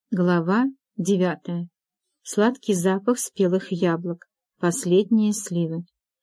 Глава 9. Сладкий запах спелых яблок. Последние сливы.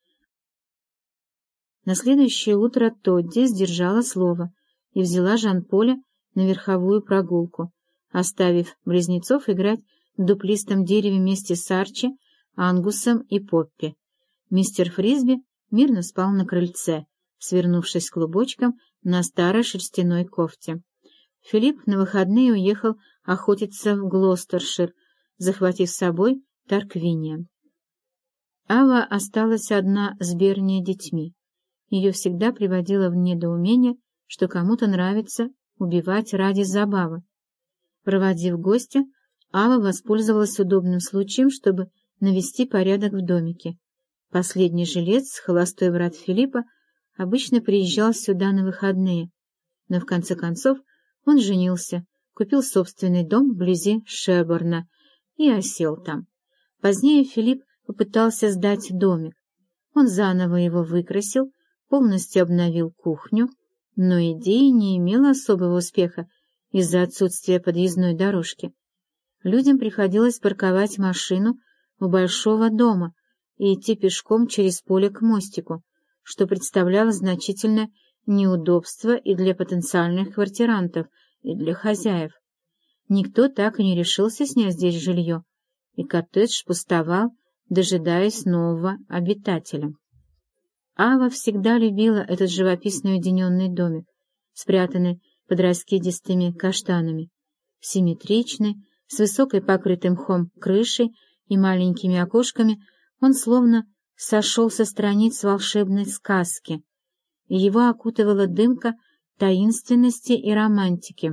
На следующее утро Тодди сдержала слово и взяла Жан-Поля на верховую прогулку, оставив близнецов играть в дуплистом дереве вместе с Арчи, Ангусом и Поппи. Мистер Фрисби мирно спал на крыльце, свернувшись клубочком на старой шерстяной кофте. Филипп на выходные уехал охотиться в Глостершир, захватив с собой Тарквиния. Ава осталась одна с Берни детьми. Ее всегда приводило в недоумение, что кому-то нравится убивать ради забавы. Проводив гостя, Ава воспользовалась удобным случаем, чтобы навести порядок в домике. Последний жилец, холостой брат Филиппа, обычно приезжал сюда на выходные, но в конце концов он женился, купил собственный дом вблизи Шерборна и осел там. Позднее Филипп попытался сдать домик. Он заново его выкрасил, полностью обновил кухню, но идея не имела особого успеха из-за отсутствия подъездной дорожки. Людям приходилось парковать машину у большого дома и идти пешком через поле к мостику, что представляло значительное неудобство и для потенциальных квартирантов, и для хозяев. Никто так и не решился снять здесь жилье, и коттедж пустовал, дожидаясь нового обитателя. Ава всегда любила этот живописный уединенный домик, спрятанный под раскидистыми каштанами, симметричный, с высокой покрытой мхом крышей и маленькими окошками. Он словно сошел со страниц волшебной сказки, и его окутывала дымка таинственности и романтики.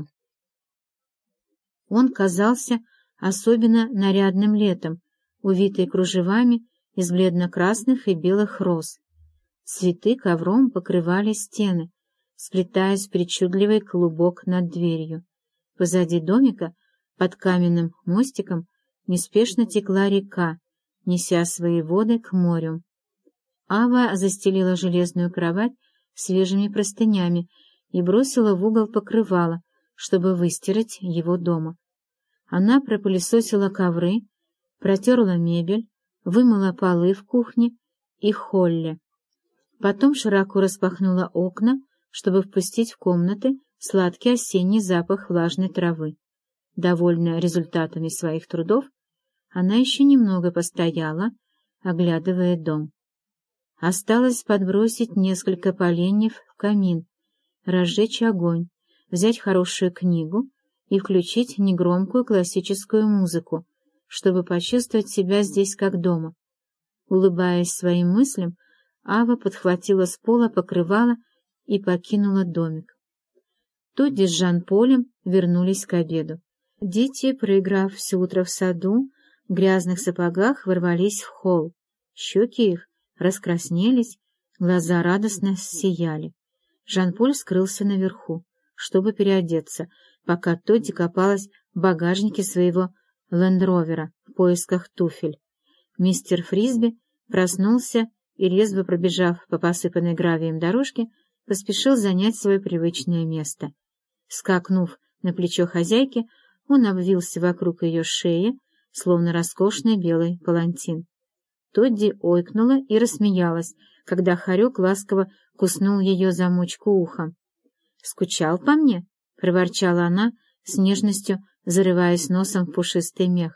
Он казался особенно нарядным летом, увитый кружевами из бледно-красных и белых роз. Цветы ковром покрывали стены, сплетаясь в причудливый клубок над дверью. Позади домика, под каменным мостиком, неспешно текла река, неся свои воды к морю. Ава застелила железную кровать свежими простынями и бросила в угол покрывало, чтобы выстирать его дома. Она пропылесосила ковры, протерла мебель, вымыла полы в кухне и холле. Потом широко распахнула окна, чтобы впустить в комнаты сладкий осенний запах влажной травы. Довольная результатами своих трудов, она еще немного постояла, оглядывая дом. Осталось подбросить несколько поленьев в камин, разжечь огонь, взять хорошую книгу и включить негромкую классическую музыку, чтобы почувствовать себя здесь как дома. Улыбаясь своим мыслям, Ава подхватила с пола покрывало и покинула домик. Тодди с Жан-Полем вернулись к обеду. Дети, проиграв все утро в саду, в грязных сапогах ворвались в холл. Щеки их раскраснелись, глаза радостно сияли. Жан-Поль скрылся наверху, чтобы переодеться, пока Тодди копалась в багажнике своего лендровера в поисках туфель. Мистер Фрисби проснулся и, резво пробежав по посыпанной гравием дорожке, поспешил занять свое привычное место. Скакнув на плечо хозяйки, он обвился вокруг ее шеи, словно роскошный белый палантин. Тодди ойкнула и рассмеялась, когда хорек ласково куснул ее за мочку уха. «Скучал по мне?» — проворчала она, с нежностью зарываясь носом в пушистый мех.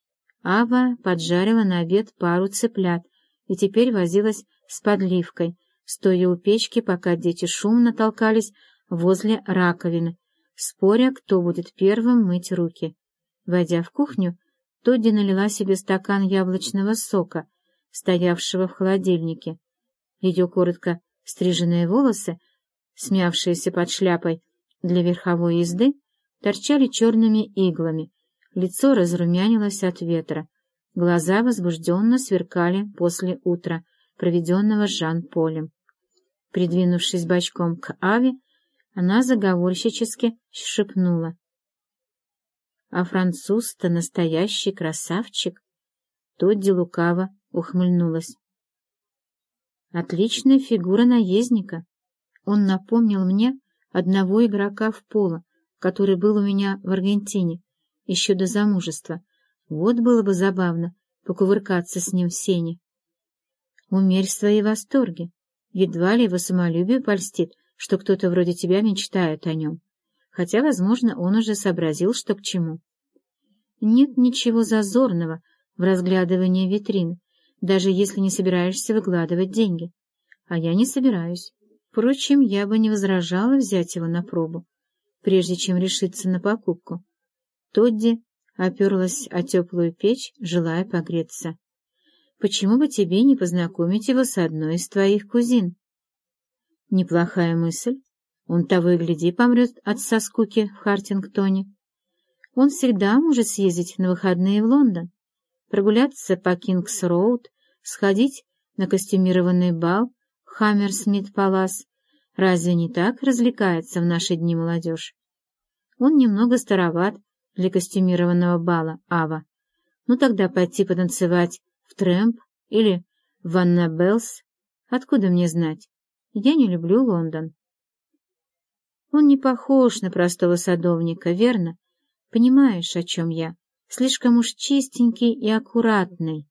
Ава поджарила на обед пару цыплят и теперь возилась с подливкой, стоя у печки, пока дети шумно толкались возле раковины, споря, кто будет первым мыть руки. Войдя в кухню, Тодди налила себе стакан яблочного сока, стоявшего в холодильнике. Ее коротко стриженные волосы, смявшиеся под шляпой для верховой езды, торчали черными иглами, лицо разрумянилось от ветра, глаза возбужденно сверкали после утра, проведенного с Жан-Полем. Придвинувшись бочком к Аве, она заговорщически шепнула: «А француз-то настоящий красавчик!» Тодди лукаво ухмыльнулась. «Отличная фигура наездника. Он напомнил мне одного игрока в поло, который был у меня в Аргентине, еще до замужества. Вот было бы забавно покувыркаться с ним в сене. Умерь свои восторги. Едва ли его самолюбию польстит, что кто-то вроде тебя мечтает о нем. Хотя, возможно, он уже сообразил, что к чему. Нет ничего зазорного в разглядывании витрины, даже если не собираешься выкладывать деньги. А я не собираюсь. Впрочем, я бы не возражала взять его на пробу, прежде чем решиться на покупку. Тодди оперлась о теплую печь, желая погреться. Почему бы тебе не познакомить его с одной из твоих кузин? Неплохая мысль. Он того и гляди помрет от скуки в Хартингтоне. Он всегда может съездить на выходные в Лондон, прогуляться по Кингс-Роуд, сходить на костюмированный бал в Хаммерсмит-Палас. Разве не так развлекается в наши дни молодежь? Он немного староват для костюмированного бала, Ава. Ну тогда пойти потанцевать в Трэмп или в Аннабеллс. Откуда мне знать? Я не люблю Лондон. Он не похож на простого садовника, верно? Понимаешь, о чем я? Слишком уж чистенький и аккуратный.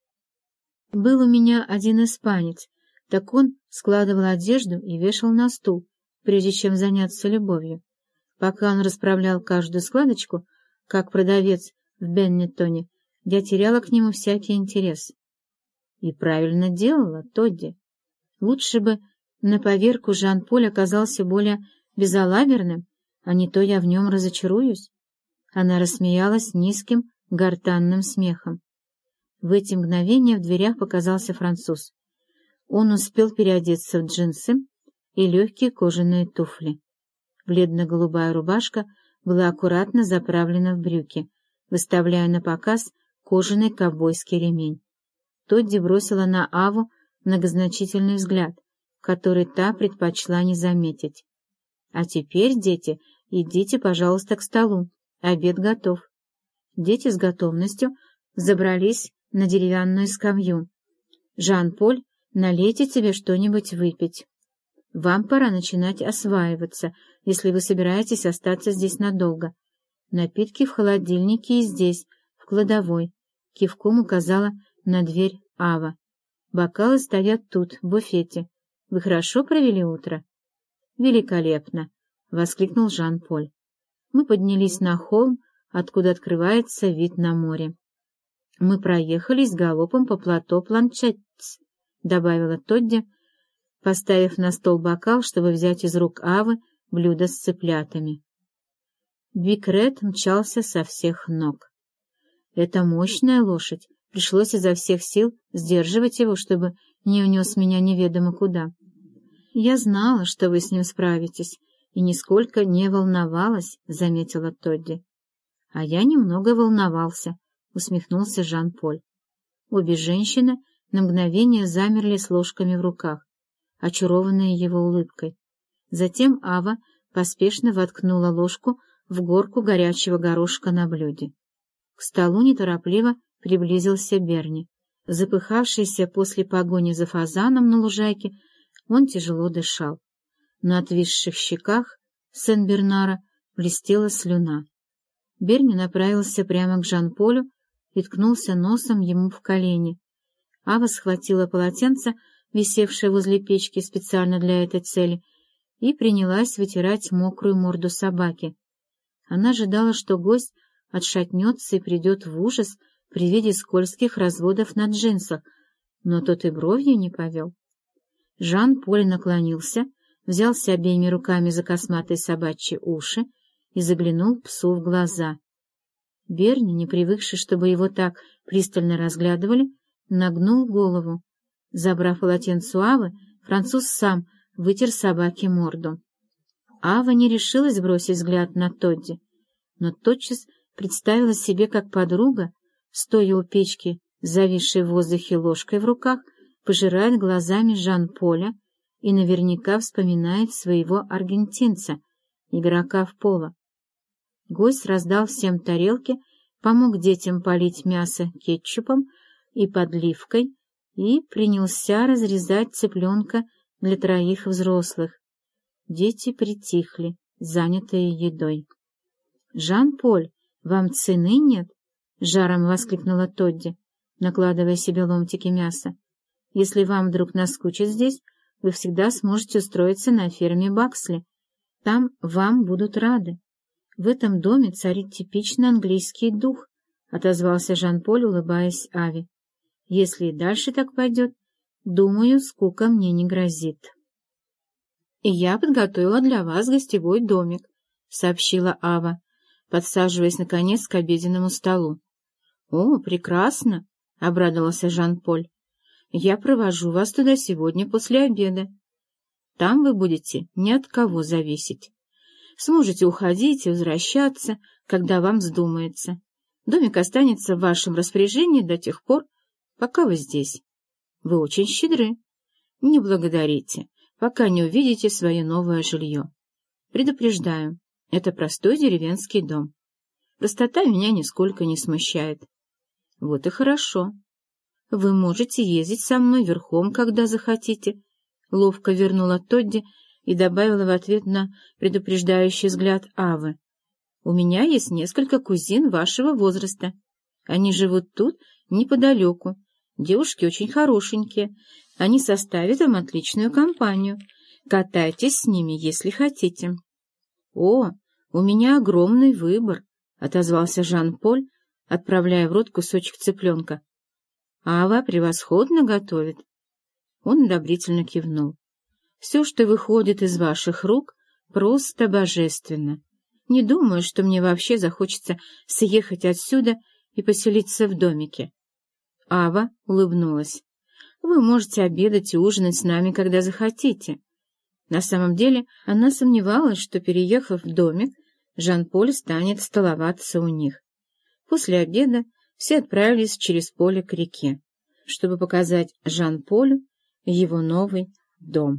Был у меня один испанец, так он складывал одежду и вешал на стул, прежде чем заняться любовью. Пока он расправлял каждую складочку, как продавец в Беннетоне, я теряла к нему всякий интерес. И правильно делала, Тодди. Лучше бы на поверку Жан-Поль оказался более безалаберным, а не то я в нем разочаруюсь. Она рассмеялась низким, гортанным смехом. В эти мгновения в дверях показался француз. Он успел переодеться в джинсы и легкие кожаные туфли. Бледно-голубая рубашка была аккуратно заправлена в брюки, выставляя на показ кожаный ковбойский ремень. Тодди бросила на Аву многозначительный взгляд, который та предпочла не заметить. — А теперь, дети, идите, пожалуйста, к столу. Обед готов. Дети с готовностью забрались на деревянную скамью. — Жан-Поль, налейте тебе что-нибудь выпить. Вам пора начинать осваиваться, если вы собираетесь остаться здесь надолго. Напитки в холодильнике и здесь, в кладовой. Кивком указала на дверь Ава. Бокалы стоят тут, в буфете. Вы хорошо провели утро? — Великолепно! — воскликнул Жан-Поль. Мы поднялись на холм, откуда открывается вид на море. Мы проехались галопом по плато Планчетц, — добавила Тодди, поставив на стол бокал, чтобы взять из рук Авы блюдо с цыплятами. Бикрет мчался со всех ног. Это мощная лошадь, пришлось изо всех сил сдерживать его, чтобы не унес меня неведомо куда. Я знала, что вы с ним справитесь, и нисколько не волновалась, — заметила Тодди. — А я немного волновался, — усмехнулся Жан-Поль. Обе женщины на мгновение замерли с ложками в руках, очарованные его улыбкой. Затем Ава поспешно воткнула ложку в горку горячего горошка на блюде. К столу неторопливо приблизился Берни. Запыхавшийся после погони за фазаном на лужайке, он тяжело дышал. На отвисших щеках Сен-Бернара блестела слюна. Берни направился прямо к Жан-Полю и ткнулся носом ему в колени. Ава схватила полотенце, висевшее возле печки специально для этой цели, и принялась вытирать мокрую морду собаки. Она ожидала, что гость отшатнется и придет в ужас при виде скользких разводов на джинсах, но тот и бровью не повел. Жан-Поль наклонился, взялся обеими руками за косматые собачьи уши и заглянул псу в глаза. Берни, не привыкший, чтобы его так пристально разглядывали, нагнул голову. Забрав полотенце у Авы, француз сам вытер собаке морду. Ава не решилась бросить взгляд на Тодди, но тотчас представила себе, как подруга, стоя у печки, зависшей в воздухе ложкой в руках, пожирает глазами Жан-Поля и наверняка вспоминает своего аргентинца, игрока в поло. Гость раздал всем тарелки, помог детям полить мясо кетчупом и подливкой и принялся разрезать цыпленка для 3 взрослых. Дети притихли, занятые едой. — Жан-Поль, «Вам цены нет?» — жаром воскликнула Тодди, накладывая себе ломтики мяса. «Если вам вдруг наскучит здесь, вы всегда сможете устроиться на ферме Баксли. Там вам будут рады. В этом доме царит типичный английский дух», — отозвался Жан-Поль, улыбаясь Аве. «Если и дальше так пойдет, думаю, скука мне не грозит». «И я подготовила для вас гостевой домик», — сообщила Ава, подсаживаясь, наконец, к обеденному столу. «О, прекрасно!» — обрадовался Жан-Поль. «Я провожу вас туда сегодня после обеда. Там вы будете ни от кого зависеть. Сможете уходить и возвращаться, когда вам вздумается. Домик останется в вашем распоряжении до тех пор, пока вы здесь. Вы очень щедры. Не благодарите, пока не увидите свое новое жилье. Предупреждаю, это простой деревенский дом. Простота меня нисколько не смущает. Вот и хорошо. Вы можете ездить со мной верхом, когда захотите. Ловко вернула Тодди и добавила в ответ на предупреждающий взгляд Авы. У меня есть несколько кузин вашего возраста. Они живут тут, неподалеку. Девушки очень хорошенькие. Они составят вам отличную компанию. Катайтесь с ними, если хотите. — О, у меня огромный выбор, — отозвался Жан-Поль, отправляя в рот кусочек цыпленка. — Ава превосходно готовит. Он одобрительно кивнул. — Все, что выходит из ваших рук, просто божественно. Не думаю, что мне вообще захочется съехать отсюда и поселиться в домике. Ава улыбнулась. — Вы можете обедать и ужинать с нами, когда захотите. На самом деле она сомневалась, что, переехав в домик, Жан-Поль станет столоваться у них. После обеда все отправились через поле к реке, чтобы показать Жан-Полю его новый дом.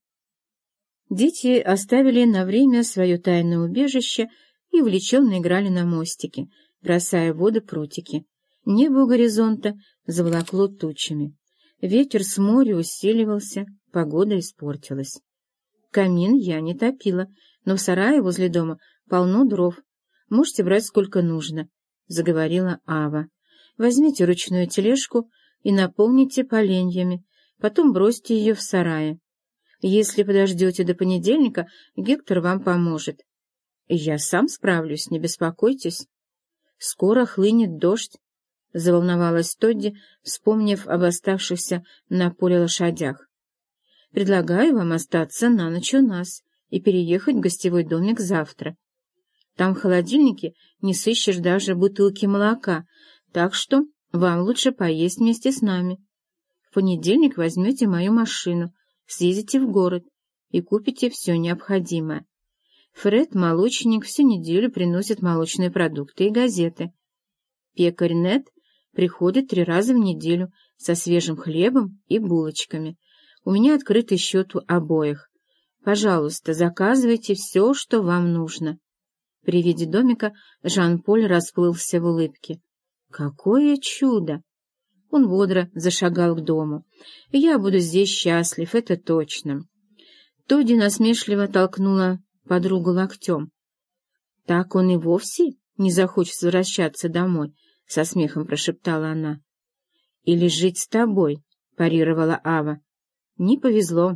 Дети оставили на время свое тайное убежище и увлеченно играли на мостике, бросая в воду прутики. Небо у горизонта заволокло тучами. Ветер с моря усиливался, погода испортилась. Камин я не топила, но в сарае возле дома полно дров. Можете брать сколько нужно, — заговорила Ава. Возьмите ручную тележку и наполните поленьями, потом бросьте ее в сарае. Если подождете до понедельника, Гектор вам поможет. Я сам справлюсь, не беспокойтесь. Скоро хлынет дождь, — заволновалась Тодди, вспомнив об оставшихся на поле лошадях. Предлагаю вам остаться на ночь у нас и переехать в гостевой домик завтра. Там в холодильнике не сыщешь даже бутылки молока, так что вам лучше поесть вместе с нами. В понедельник возьмете мою машину, съездите в город и купите все необходимое. Фред, молочник, всю неделю приносит молочные продукты и газеты. Пекарь Нед приходит 3 раза в неделю со свежим хлебом и булочками. У меня открытый счет у обоих. Пожалуйста, заказывайте все, что вам нужно. При виде домика Жан-Поль расплылся в улыбке. Какое чудо! Он бодро зашагал к дому. Я буду здесь счастлив, это точно. Тодди насмешливо толкнула подругу локтем. Так он и вовсе не захочет возвращаться домой, — со смехом прошептала она. — Или жить с тобой, — парировала Ава. Не повезло.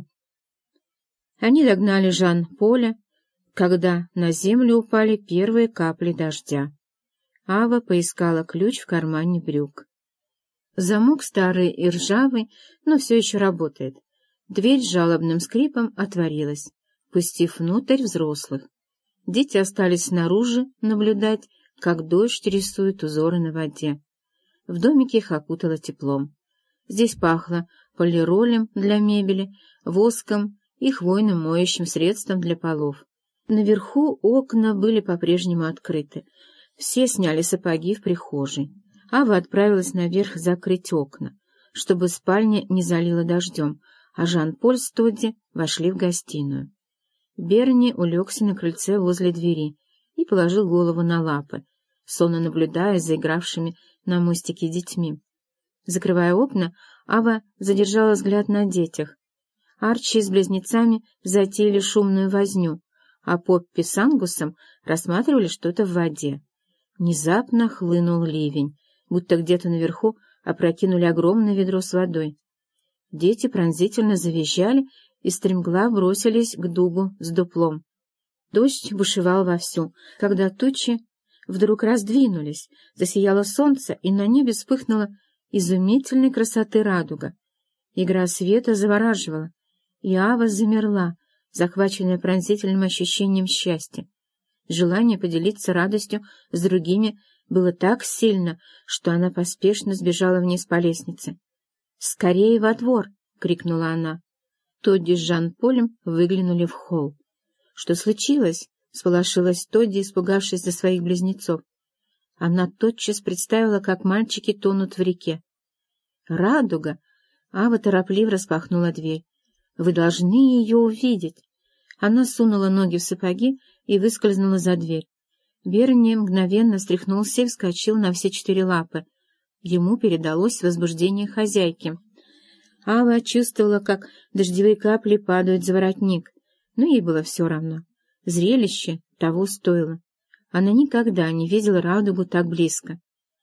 Они догнали Жан-Поля, когда на землю упали первые капли дождя. Ава поискала ключ в кармане брюк. Замок старый и ржавый, но все еще работает. Дверь с жалобным скрипом отворилась, пустив внутрь взрослых. Дети остались снаружи наблюдать, как дождь рисует узоры на воде. В домике их окутало теплом. Здесь пахло полиролем для мебели, воском и хвойным моющим средством для полов. Наверху окна были по-прежнему открыты. Все сняли сапоги в прихожей. Ава отправилась наверх закрыть окна, чтобы спальня не залила дождем, а Жан-Поль с Тодди вошли в гостиную. Берни улегся на крыльце возле двери и положил голову на лапы, сонно наблюдая за игравшими на мостике детьми. Закрывая окна, Ава задержала взгляд на детях. Арчи с близнецами затеяли шумную возню, а Поппи с Ангусом рассматривали что-то в воде. Внезапно хлынул ливень, будто где-то наверху опрокинули огромное ведро с водой. Дети пронзительно завизжали и стремглав бросились к дубу с дуплом. Дождь бушевал вовсю, когда тучи вдруг раздвинулись, засияло солнце, и на небе вспыхнула изумительной красоты радуга. Игра света завораживала, и Ава замерла, захваченная пронзительным ощущением счастья. Желание поделиться радостью с другими было так сильно, что она поспешно сбежала вниз по лестнице. «Скорее во двор!» — крикнула она. Тодди с Жан-Полем выглянули в холл. «Что случилось?» — сполошилась Тодди, испугавшись за своих близнецов. Она тотчас представила, как мальчики тонут в реке. «Радуга!» — Ава торопливо распахнула дверь. «Вы должны ее увидеть!» Она сунула ноги в сапоги и выскользнула за дверь. Берни мгновенно встряхнулся и вскочил на все 4 лапы. Ему передалось возбуждение хозяйки. Ава чувствовала, как дождевые капли падают за воротник, но ей было все равно. Зрелище того стоило. Она никогда не видела радугу так близко.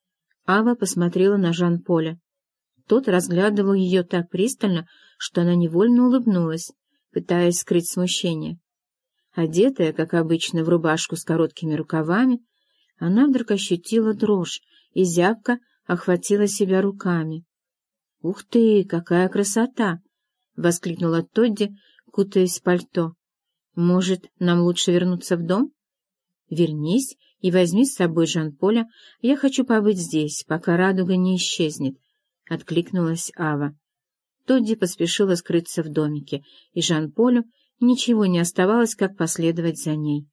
Ава посмотрела на Жан-Поля. Тот разглядывал ее так пристально, что она невольно улыбнулась, пытаясь скрыть смущение. Одетая, как обычно, в рубашку с короткими рукавами, она вдруг ощутила дрожь и зябко охватила себя руками. «Ух ты, какая красота!» — воскликнула Тодди, кутаясь в пальто. «Может, нам лучше вернуться в дом?» «Вернись и возьми с собой Жан-Поля. Я хочу побыть здесь, пока радуга не исчезнет», — откликнулась Ава. Тодди поспешила скрыться в домике, и Жан-Полю ничего не оставалось, как последовать за ней.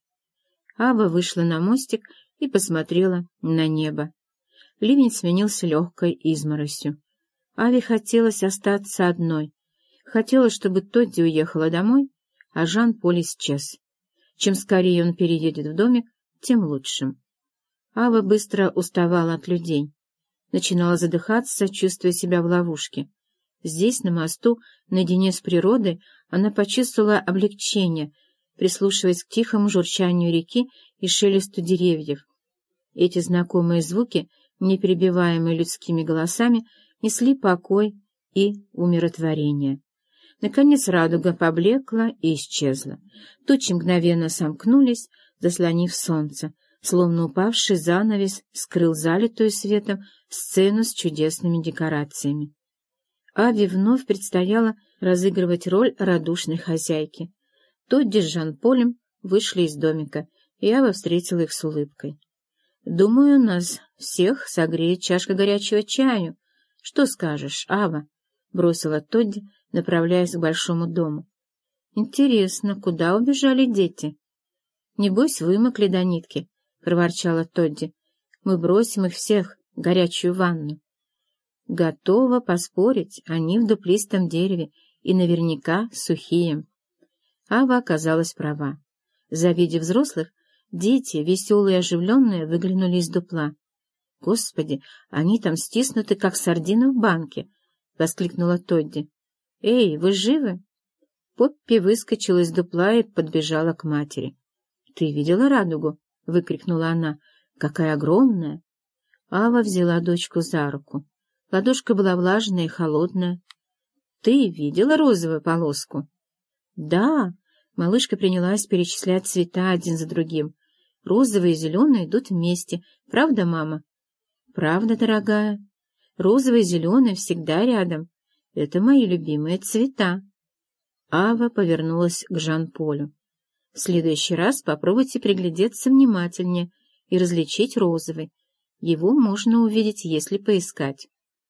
Ава вышла на мостик и посмотрела на небо. Ливень сменился легкой изморосью. Аве хотелось остаться одной. Хотелось, чтобы Тодди уехала домой, а Жан-Поль исчез. Чем скорее он переедет в домик, тем лучше. Ава быстро уставала от людей. Начинала задыхаться, чувствуя себя в ловушке. Здесь, на мосту, наедине с природой, она почувствовала облегчение, прислушиваясь к тихому журчанию реки и шелесту деревьев. Эти знакомые звуки, не перебиваемые людскими голосами, несли покой и умиротворение. Наконец радуга поблекла и исчезла. Тучи мгновенно сомкнулись, заслонив солнце, словно упавший занавес скрыл залитую светом сцену с чудесными декорациями. Аве вновь предстояло разыгрывать роль радушной хозяйки. Тодди с Жан-Полем вышли из домика, и Ава встретила их с улыбкой. «Думаю, нас всех согреет чашка горячего чаю. Что скажешь, Ава?» — бросила Тодди, направляясь к большому дому. «Интересно, куда убежали дети?» «Небось, вымокли до нитки», — проворчала Тодди. «Мы бросим их всех в горячую ванну». Готова поспорить, они в дуплистом дереве и наверняка сухие. Ава оказалась права. Завидев взрослых, дети, веселые и оживленные, выглянули из дупла. «Господи, они там стиснуты, как сардины в банке!» — воскликнула Тодди. «Эй, вы живы?» Поппи выскочила из дупла и подбежала к матери. «Ты видела радугу?» — выкрикнула она. «Какая огромная!» Ава взяла дочку за руку. Ладошка была влажная и холодная. «Ты видела розовую полоску?» «Да!» — малышка принялась перечислять цвета один за другим. «Розовые и зеленые идут вместе. Правда, мама?» «Правда, дорогая. Розовый и зеленый всегда рядом. Это мои любимые цвета». Ава повернулась к Жан-Полю. «В следующий раз попробуйте приглядеться внимательнее и различить розовый. Его можно увидеть, если поискать».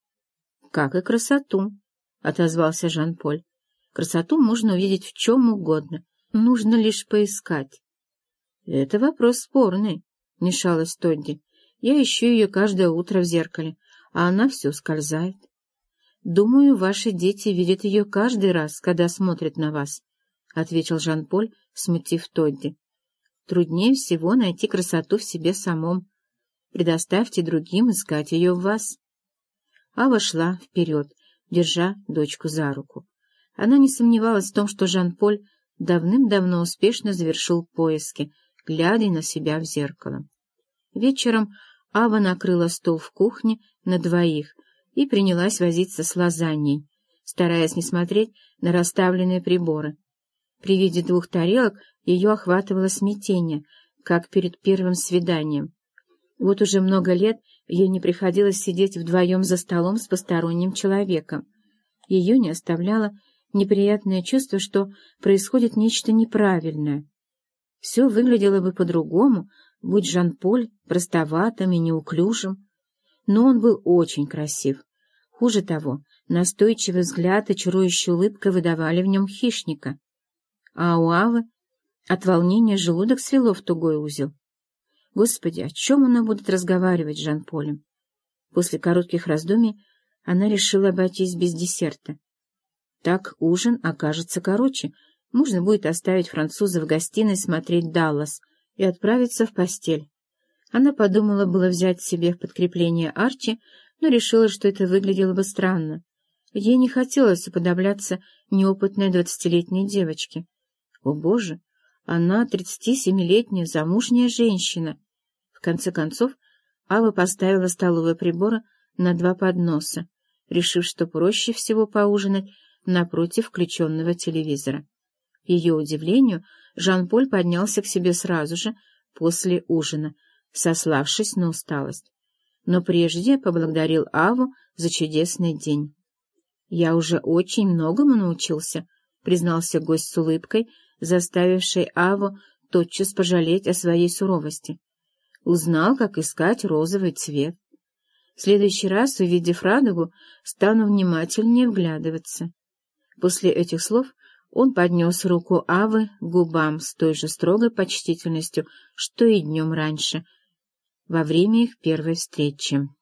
«Как и красоту», — отозвался Жан-Поль. «Красоту можно увидеть в чем угодно. Нужно лишь поискать». «Это вопрос спорный», — вмешалась Тодди. «Я ищу ее каждое утро в зеркале, а она все ускользает». «Думаю, ваши дети видят ее каждый раз, когда смотрят на вас», — ответил Жан-Поль, смутив Тодди. «Труднее всего найти красоту в себе самом. Предоставьте другим искать ее в вас». Ава шла вперед, держа дочку за руку. Она не сомневалась в том, что Жан-Поль давным-давно успешно завершил поиски, глядя на себя в зеркало. Вечером Ава накрыла стол в кухне на двоих и принялась возиться с лазаньей, стараясь не смотреть на расставленные приборы. При виде 2 тарелок ее охватывало смятение, как перед первым свиданием. Вот уже много лет ей не приходилось сидеть вдвоем за столом с посторонним человеком. Ее не оставляло неприятное чувство, что происходит нечто неправильное. Все выглядело бы по-другому, будь Жан-Поль простоватым и неуклюжим. Но он был очень красив. Хуже того, настойчивый взгляд и чарующая улыбка выдавали в нем хищника. А у Авы от волнения желудок свело в тугой узел. Господи, о чем она будет разговаривать с Жан-Полем? После коротких раздумий она решила обойтись без десерта. Так ужин окажется короче, можно будет оставить француза в гостиной смотреть «Даллас» и отправиться в постель. Она подумала было взять себе в подкрепление Арчи, но решила, что это выглядело бы странно. Ей не хотелось уподобляться неопытной 20-летней девочке. О, Боже! Она 37-летняя замужняя женщина. В конце концов, Ава поставила столовые приборы на 2 подноса, решив, что проще всего поужинать напротив включенного телевизора. К ее удивлению, Жан-Поль поднялся к себе сразу же после ужина, сославшись на усталость. Но прежде поблагодарил Аву за чудесный день. «Я уже очень многому научился», — признался гость с улыбкой, заставивший Аву тотчас пожалеть о своей суровости. «Узнал, как искать розовый цвет. В следующий раз, увидев радугу, стану внимательнее вглядываться». После этих слов он поднес руку Авы к губам с той же строгой почтительностью, что и днем раньше, во время их первой встречи.